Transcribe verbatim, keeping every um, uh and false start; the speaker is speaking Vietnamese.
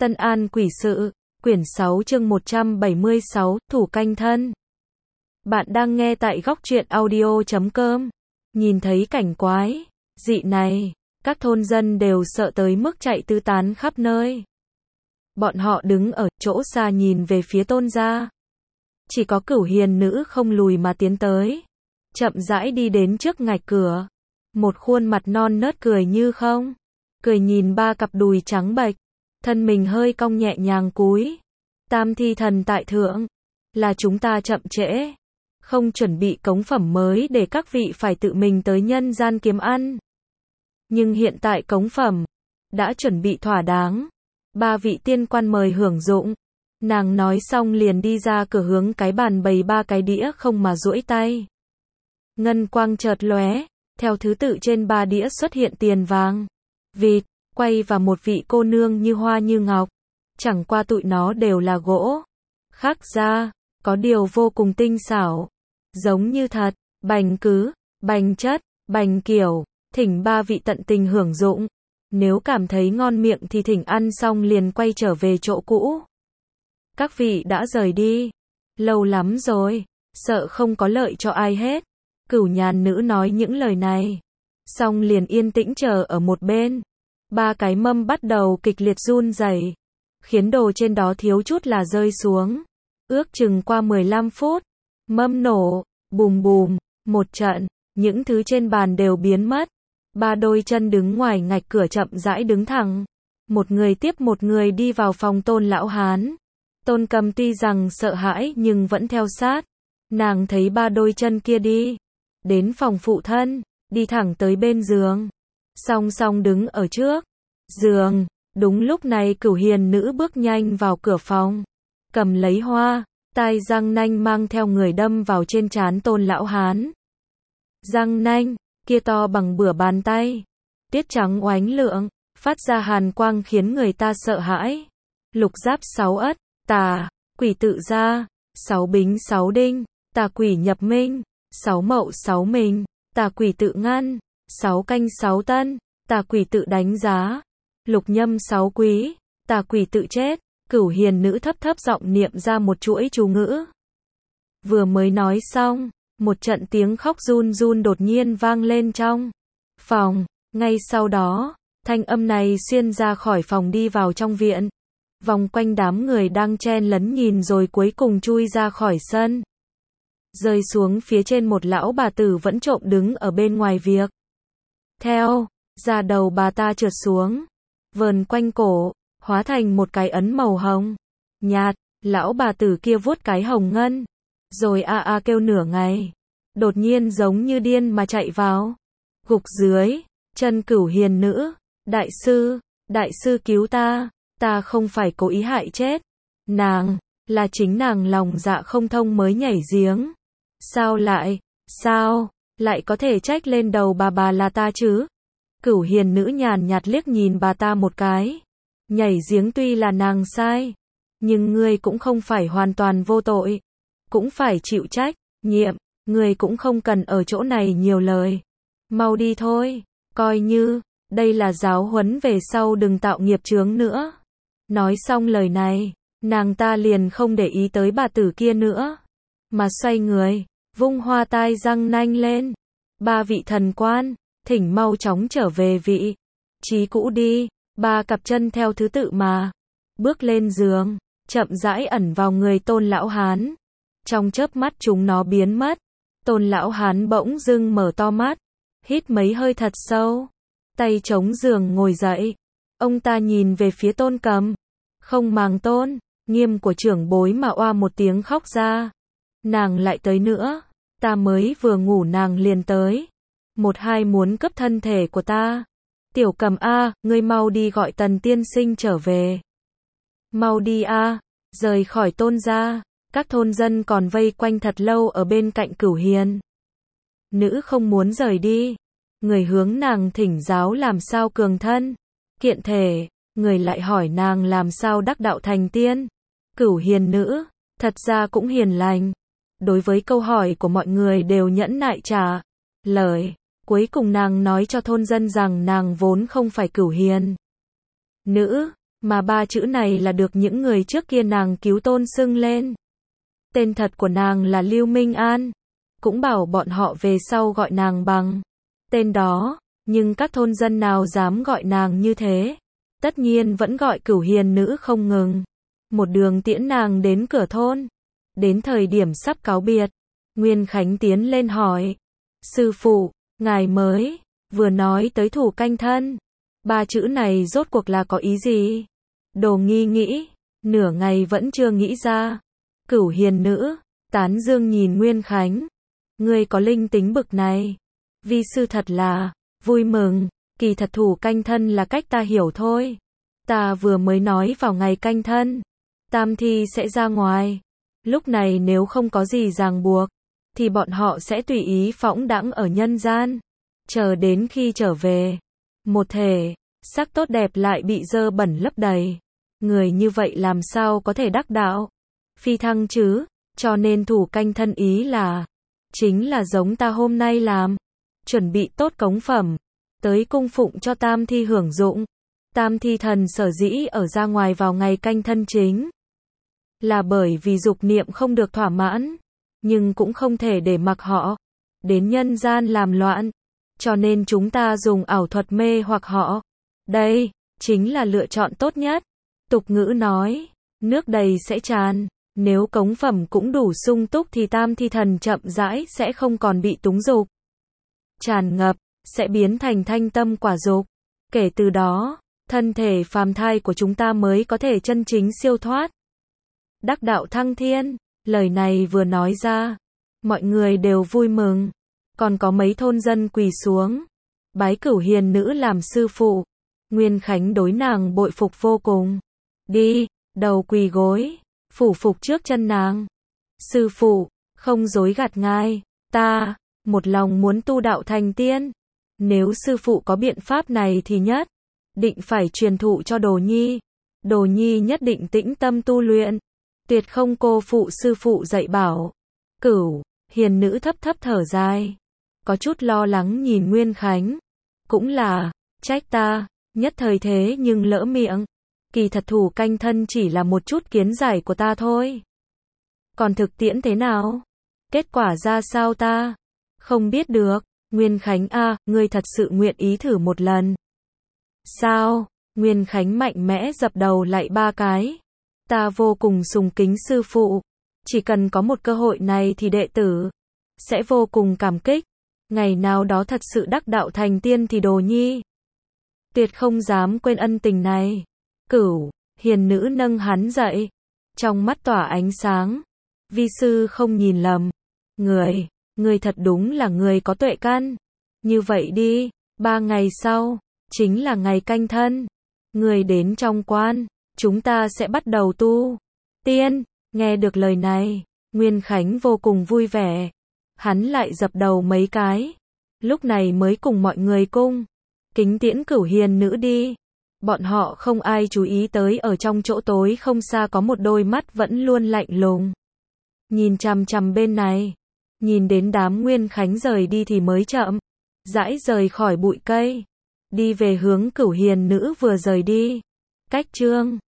Tân An Quỷ Sự, quyển sáu chương một trăm bảy mươi sáu, Thủ Canh Thân. Bạn đang nghe tại góc truyện audio chấm com. Nhìn thấy cảnh quái dị này, các thôn dân đều sợ tới mức chạy tứ tán khắp nơi. Bọn họ đứng ở chỗ xa nhìn về phía Tôn gia. Chỉ có Cửu Hiền nữ không lùi mà tiến tới, chậm rãi đi đến trước ngạch cửa. Một khuôn mặt non nớt cười như không, cười nhìn ba cặp đùi trắng bệch, thân mình hơi cong nhẹ nhàng cúi. Tam thi thần tại thượng, là chúng ta chậm trễ, không chuẩn bị cống phẩm mới để các vị phải tự mình tới nhân gian kiếm ăn. Nhưng hiện tại cống phẩm đã chuẩn bị thỏa đáng, ba vị tiên quan mời hưởng dụng. Nàng nói xong liền đi ra cửa hướng cái bàn bày ba cái đĩa không mà duỗi tay. Ngân quang chợt lóe, theo thứ tự trên ba đĩa xuất hiện tiền vàng, vịt, quay và một vị cô nương như hoa như ngọc. Chẳng qua tụi nó đều là gỗ khắc ra, có điều vô cùng tinh xảo, giống như thật. Bành cứ, bành chất, bành kiểu, thỉnh ba vị tận tình hưởng dụng. Nếu cảm thấy ngon miệng thì thỉnh ăn xong liền quay trở về chỗ cũ. Các vị đã rời đi lâu lắm rồi, sợ không có lợi cho ai hết. Cửu Nhàn nữ nói những lời này, xong liền yên tĩnh chờ ở một bên. Ba cái mâm bắt đầu kịch liệt run rẩy, khiến đồ trên đó thiếu chút là rơi xuống. Ước chừng qua mười lăm phút, mâm nổ, bùm bùm, một trận, những thứ trên bàn đều biến mất. Ba đôi chân đứng ngoài ngạch cửa chậm rãi đứng thẳng. Một người tiếp một người đi vào phòng Tôn lão hán. Tôn Cầm tuy rằng sợ hãi nhưng vẫn theo sát. Nàng thấy ba đôi chân kia đi đến phòng phụ thân, đi thẳng tới bên giường, song song đứng ở trước giường. Đúng lúc này Cửu Hiền nữ bước nhanh vào cửa phòng, cầm lấy hoa, tai răng nanh mang theo người đâm vào trên trán Tôn lão hán. Răng nanh kia to bằng bửa bàn tay, tiết trắng oánh lượng, phát ra hàn quang khiến người ta sợ hãi. Lục giáp sáu ất, tà quỷ tự ra, sáu bính sáu đinh, tà quỷ nhập minh, sáu mậu sáu mình, tà quỷ tự ngăn, sáu canh sáu tân, tà quỷ tự đánh giá, lục nhâm sáu quý, tà quỷ tự chết. Cửu Hiền nữ thấp thấp giọng niệm ra một chuỗi chú ngữ. Vừa mới nói xong, một trận tiếng khóc run run đột nhiên vang lên trong phòng. Ngay sau đó, thanh âm này xuyên ra khỏi phòng đi vào trong viện, vòng quanh đám người đang chen lấn nhìn rồi cuối cùng chui ra khỏi sân, rơi xuống phía trên một lão bà tử vẫn trộm đứng ở bên ngoài việc. Theo, da đầu bà ta trượt xuống, vờn quanh cổ, hóa thành một cái ấn màu hồng nhạt. Lão bà tử kia vuốt cái hồng ngân, rồi a a kêu nửa ngày, đột nhiên giống như điên mà chạy vào, gục dưới chân Cửu Hiền nữ. Đại sư, đại sư cứu ta, ta không phải cố ý hại chết nàng, là chính nàng lòng dạ không thông mới nhảy giếng. Sao lại, sao lại có thể trách lên đầu bà bà là ta chứ? Cửu Hiền nữ nhàn nhạt liếc nhìn bà ta một cái. Nhảy giếng tuy là nàng sai, nhưng ngươi cũng không phải hoàn toàn vô tội, cũng phải chịu trách nhiệm. Ngươi cũng không cần ở chỗ này nhiều lời, mau đi thôi, coi như đây là giáo huấn về sau đừng tạo nghiệp chướng nữa. Nói xong lời này, nàng ta liền không để ý tới bà tử kia nữa, mà xoay người, vung hoa tai răng nanh lên. Ba vị thần quan, thỉnh mau chóng trở về vị trí cũ đi. Ba cặp chân theo thứ tự mà bước lên giường, chậm rãi ẩn vào người Tôn lão hán. Trong chớp mắt chúng nó biến mất. Tôn lão hán bỗng dưng mở to mắt, hít mấy hơi thật sâu, tay chống giường ngồi dậy. Ông ta nhìn về phía Tôn Cầm, không màng tôn nghiêm của trưởng bối mà oa một tiếng khóc ra. Nàng lại tới nữa, ta mới vừa ngủ nàng liền tới, một hai muốn cướp thân thể của ta. Tiểu Cầm a, ngươi mau đi gọi Tần tiên sinh trở về. Mau đi a. Rời khỏi Tôn gia. Các thôn dân còn vây quanh thật lâu ở bên cạnh Cửu Hiền nữ không muốn rời đi. Người hướng nàng thỉnh giáo làm sao cường thân kiện thể, người lại hỏi nàng làm sao đắc đạo thành tiên. Cửu Hiền nữ thật ra cũng hiền lành, đối với câu hỏi của mọi người đều nhẫn nại trả lời. Cuối cùng nàng nói cho thôn dân rằng nàng vốn không phải Cửu Hiền nữ, Mà ba chữ này là được những người trước kia nàng cứu tôn xưng lên. Tên thật của nàng là Lưu Minh An. Cũng bảo bọn họ về sau gọi nàng bằng tên đó, nhưng các thôn dân nào dám gọi nàng như thế. Tất nhiên vẫn gọi Cửu Hiền Nữ không ngừng. Một đường tiễn nàng đến cửa thôn. Đến thời điểm sắp cáo biệt, Nguyên Khánh tiến lên hỏi. Sư phụ, ngài mới vừa nói tới thủ canh thân. Ba chữ này rốt cuộc là có ý gì? Đồ Nghi nghĩ, nửa ngày vẫn chưa nghĩ ra. Cửu Hiền Nữ, tán dương nhìn Nguyên Khánh. Ngươi có linh tính bực này. Vi sư thật là vui mừng, kỳ thật thủ canh thân là cách ta hiểu thôi. Ta vừa mới nói vào ngày canh thân, tam thi sẽ ra ngoài. Lúc này nếu không có gì ràng buộc, thì bọn họ sẽ tùy ý phõng đãng ở nhân gian. Chờ đến khi trở về, một thể sắc tốt đẹp lại bị dơ bẩn lấp đầy. Người như vậy làm sao có thể đắc đạo? Phi thăng chứ, cho nên thủ canh thân ý là, chính là giống ta hôm nay làm. Chuẩn bị tốt cống phẩm, tới cung phụng cho tam thi hưởng dụng. Tam thi thần sở dĩ ở ra ngoài vào ngày canh thân chính là bởi vì dục niệm không được thỏa mãn, nhưng cũng không thể để mặc họ đến nhân gian làm loạn, cho nên chúng ta dùng ảo thuật mê hoặc họ. Đây chính là lựa chọn tốt nhất. Tục ngữ nói, nước đầy sẽ tràn, nếu cống phẩm cũng đủ sung túc thì tam thi thần chậm rãi sẽ không còn bị túng dục tràn ngập, sẽ biến thành thanh tâm quả dục. Kể từ đó, thân thể phàm thai của chúng ta mới có thể chân chính siêu thoát, đắc đạo thăng thiên. Lời này vừa nói ra, mọi người đều vui mừng. Còn có mấy thôn dân quỳ xuống, bái Cửu Hiền Nữ làm sư phụ. Nguyên Khánh đối nàng bội phục vô cùng. Đi, đầu quỳ gối, phủ phục trước chân nàng. Sư phụ, không dối gạt ngài, ta một lòng muốn tu đạo thành tiên. Nếu sư phụ có biện pháp này thì nhất định phải truyền thụ cho Đồ Nhi. Đồ Nhi nhất định tĩnh tâm tu luyện, tuyệt không cô phụ sư phụ dạy bảo. Cửu Hiền Nữ thấp thấp thở dài, có chút lo lắng nhìn Nguyên Khánh. Cũng là, trách ta, nhất thời thế nhưng lỡ miệng. Kỳ thật thủ canh thân chỉ là một chút kiến giải của ta thôi. Còn thực tiễn thế nào? Kết quả ra sao ta không biết được. Nguyên Khánh a, ngươi thật sự nguyện ý thử một lần sao? Nguyên Khánh mạnh mẽ dập đầu lại ba cái. Ta vô cùng sùng kính sư phụ. Chỉ cần có một cơ hội này thì đệ tử sẽ vô cùng cảm kích. Ngày nào đó thật sự đắc đạo thành tiên thì Đồ Nhi tuyệt không dám quên ân tình này. Cửu Hiền Nữ nâng hắn dậy, trong mắt tỏa ánh sáng. Vi sư không nhìn lầm. Người, người thật đúng là người có tuệ căn. Như vậy đi, ba ngày sau, chính là ngày canh thân. Người đến trong quan, chúng ta sẽ bắt đầu tu tiên. Nghe được lời này, Nguyên Khánh vô cùng vui vẻ. Hắn lại dập đầu mấy cái. Lúc này mới cùng mọi người cung kính tiễn Cửu Hiền Nữ đi. Bọn họ không ai chú ý tới ở trong chỗ tối không xa có một đôi mắt vẫn luôn lạnh lùng nhìn chằm chằm bên này. Nhìn đến đám Nguyên Khánh rời đi thì mới chậm rãi rời khỏi bụi cây, đi về hướng Cửu Hiền Nữ vừa rời đi. Cách chương